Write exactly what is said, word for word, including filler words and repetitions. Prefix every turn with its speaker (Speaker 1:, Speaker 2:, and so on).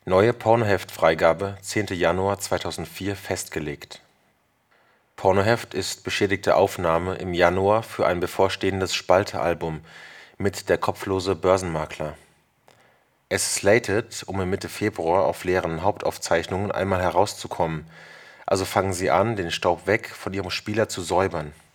Speaker 1: Neue Pornoheft-Freigabe zehnter Januar zweitausendvier festgelegt. Pornoheft ist beschädigte Aufnahme im Januar für ein bevorstehendes Spalte-Album mit Der kopflose Börsenmakler. Es ist slated, um Mitte Februar auf leeren Hauptaufzeichnungen einmal herauszukommen, also fangen sie an, den Staub weg von ihrem Spieler zu säubern